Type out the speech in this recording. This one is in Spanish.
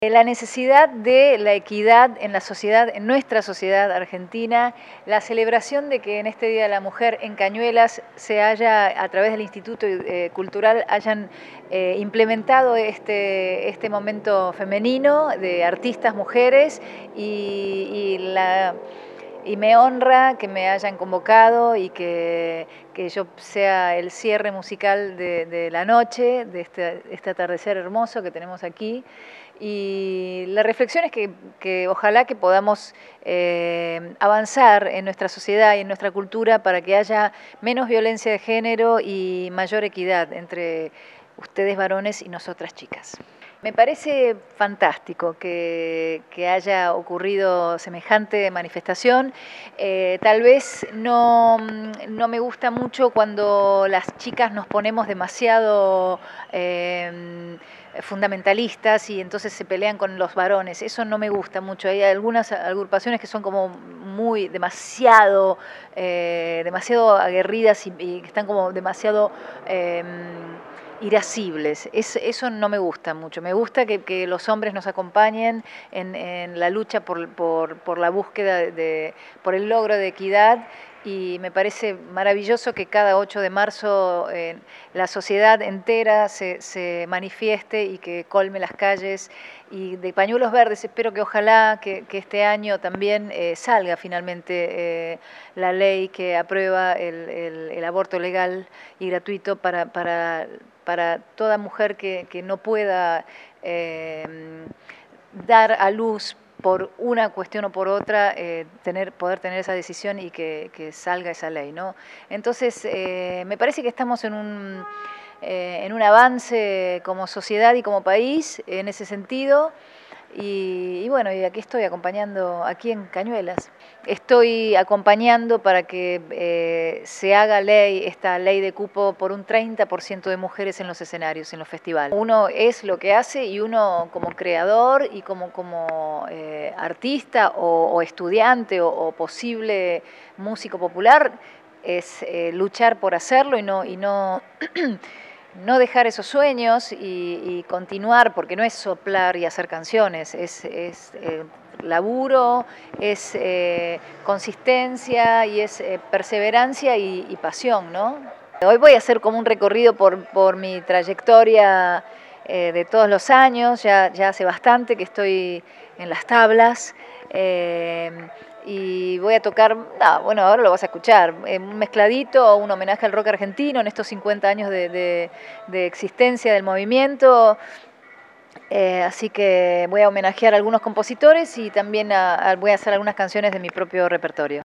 La necesidad de la equidad en la sociedad, en nuestra sociedad argentina, la celebración de que en este Día de la Mujer en Cañuelas se haya, a través del Instituto Cultural, hayan implementado este momento femenino de artistas mujeres y me honra que me hayan convocado y que yo sea el cierre musical de la noche, de este atardecer hermoso que tenemos aquí. Y la reflexión es que ojalá que podamos avanzar en nuestra sociedad y en nuestra cultura para que haya menos violencia de género y mayor equidad entre ustedes varones y nosotras chicas. Me parece fantástico que haya ocurrido semejante manifestación. Tal vez no me gusta mucho cuando las chicas nos ponemos demasiado fundamentalistas y entonces se pelean con los varones. Eso no me gusta mucho. Hay algunas agrupaciones que son como demasiado aguerridas y que están como demasiado irascibles. Eso no me gusta mucho. Me gusta que los hombres nos acompañen en la lucha por la búsqueda por el logro de equidad. Y me parece maravilloso que cada 8 de marzo la sociedad entera se manifieste y que colme las calles. Y de pañuelos verdes espero que ojalá que este año también salga finalmente la ley que aprueba el aborto legal y gratuito para toda mujer que no pueda dar a luz por una cuestión o por otra, poder tener esa decisión y que salga esa ley, ¿no? Entonces, me parece que estamos en un avance como sociedad y como país en ese sentido. Y bueno, y aquí estoy acompañando, aquí en Cañuelas. Estoy acompañando para que se haga esta ley de cupo por un 30% de mujeres en los escenarios, en los festivales. Uno es lo que hace y uno como creador y como artista o estudiante o posible músico popular es luchar por hacerlo y no no dejar esos sueños y continuar, porque no es soplar y hacer canciones, es laburo, es consistencia y es perseverancia y pasión, ¿no? Hoy voy a hacer como un recorrido por mi trayectoria de todos los años, ya hace bastante que estoy en las tablas. Y voy a tocar, bueno, ahora lo vas a escuchar, un mezcladito, un homenaje al rock argentino en estos 50 años de existencia del movimiento. Así que voy a homenajear a algunos compositores y también voy a hacer algunas canciones de mi propio repertorio.